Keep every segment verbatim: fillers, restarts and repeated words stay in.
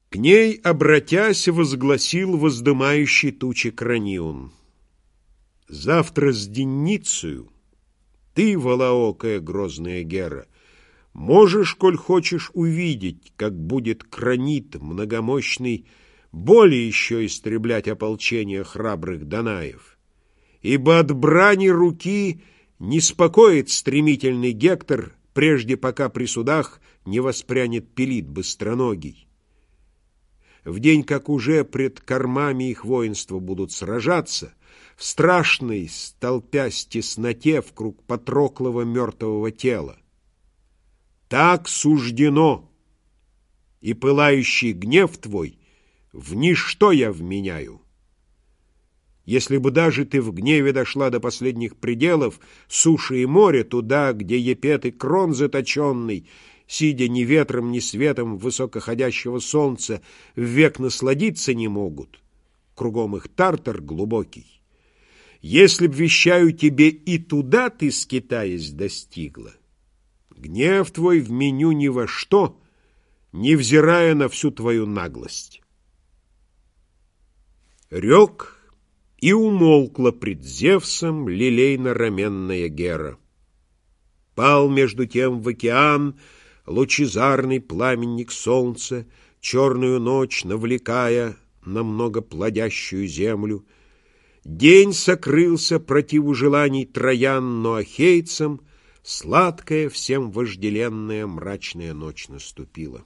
К ней, обратясь, возгласил воздымающий тучи Краниун: «Завтра с денницею ты, волоокая грозная Гера, можешь, коль хочешь, увидеть, как будет Кранит многомощный более еще истреблять ополчение храбрых Данаев. Ибо от брани руки не спокоит стремительный Гектор, прежде пока при судах не воспрянет Пелит быстроногий. В день, как уже пред кормами их воинства будут сражаться, в страшной, столпясь тесноте вкруг Патроклова мертвого тела. Так суждено, и пылающий гнев твой в ничто я вменяю. Если бы даже ты в гневе дошла до последних пределов суши и моря, туда, где Епет и Крон заточенный, сидя ни ветром, ни светом высокоходящего солнца, век насладиться не могут, кругом их тартар глубокий. Если б, вещаю тебе, и туда ты, скитаясь, достигла, гнев твой вменю ни во что, невзирая на всю твою наглость». Рек и умолкла пред Зевсом лилейно-раменная Гера. Пал между тем в океан лучезарный пламенник солнца, черную ночь навлекая на многоплодящую землю. День сокрылся противу желаний Троян, но ахейцам сладкая, всем вожделенная мрачная ночь наступила.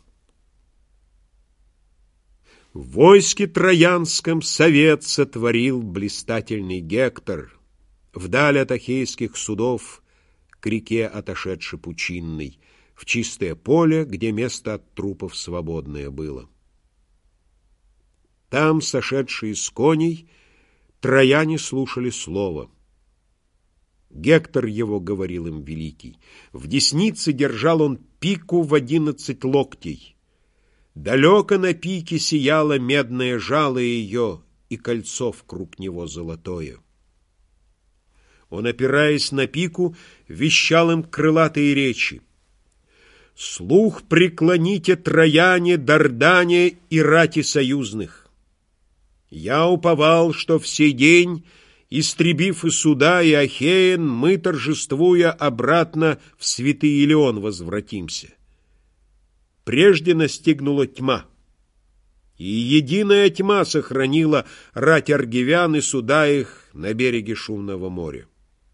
В войске троянском совет сотворил блистательный Гектор, вдаль от ахейских судов, к реке отошедший пучинной, в чистое поле, где место от трупов свободное было. Там, сошедшие с коней, трояне слушали слово. Гектор его говорил им великий. В деснице держал он пику в одиннадцать локтей. Далеко на пике сияло медное жало ее и кольцо вкруг него золотое. Он, опираясь на пику, вещал им крылатые речи: «Слух преклоните, трояне, дардане и рати союзных. Я уповал, что в сей день, истребив и суда, и Ахеен, мы, торжествуя, обратно в святый Илион возвратимся. Прежде настигнула тьма, и единая тьма сохранила рать аргивян и суда их на береге шумного моря.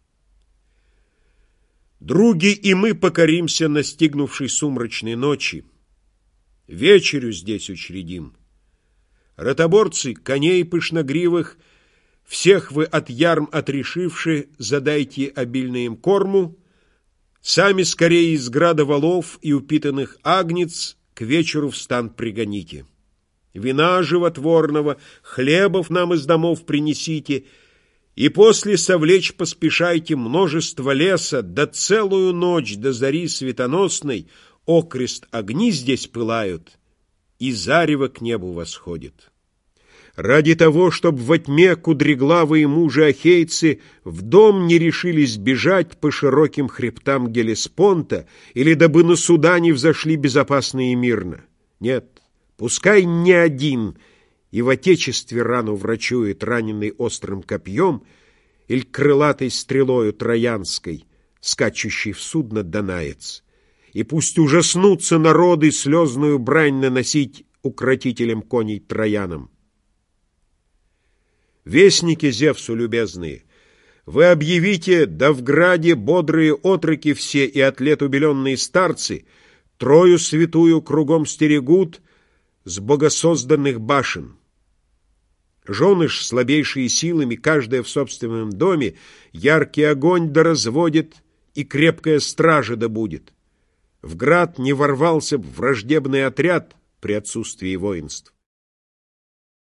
Други и мы покоримся настигнувшей сумрачной ночи, вечерю здесь учредим. Ротоборцы, коней пышногривых, всех вы от ярм отрешивши, задайте обильно им корму. Сами скорее из града волов и упитанных агнец к вечеру в стан пригоните. Вина животворного, хлебов нам из домов принесите, и после совлечь поспешайте множество леса, да целую ночь до зари светоносной окрест огни здесь пылают, и зарево к небу восходит. Ради того, чтоб во тьме кудреглавые мужи-ахейцы в дом не решились бежать по широким хребтам Гелеспонта, или дабы на суда не взошли безопасно и мирно. Нет, пускай не один и в отечестве рану врачует, раненый острым копьем или крылатой стрелою троянской, скачущий в судно данаец, и пусть ужаснутся народы слезную брань наносить укротителям коней троянам. Вестники Зевсу любезные, вы объявите, да в граде бодрые отроки все и от лет убеленные старцы Трою святую кругом стерегут с богосозданных башен. Жены ж, слабейшие силами, каждая в собственном доме, яркий огонь да разводит, и крепкая стража да будет. В град не ворвался б враждебный отряд при отсутствии воинств.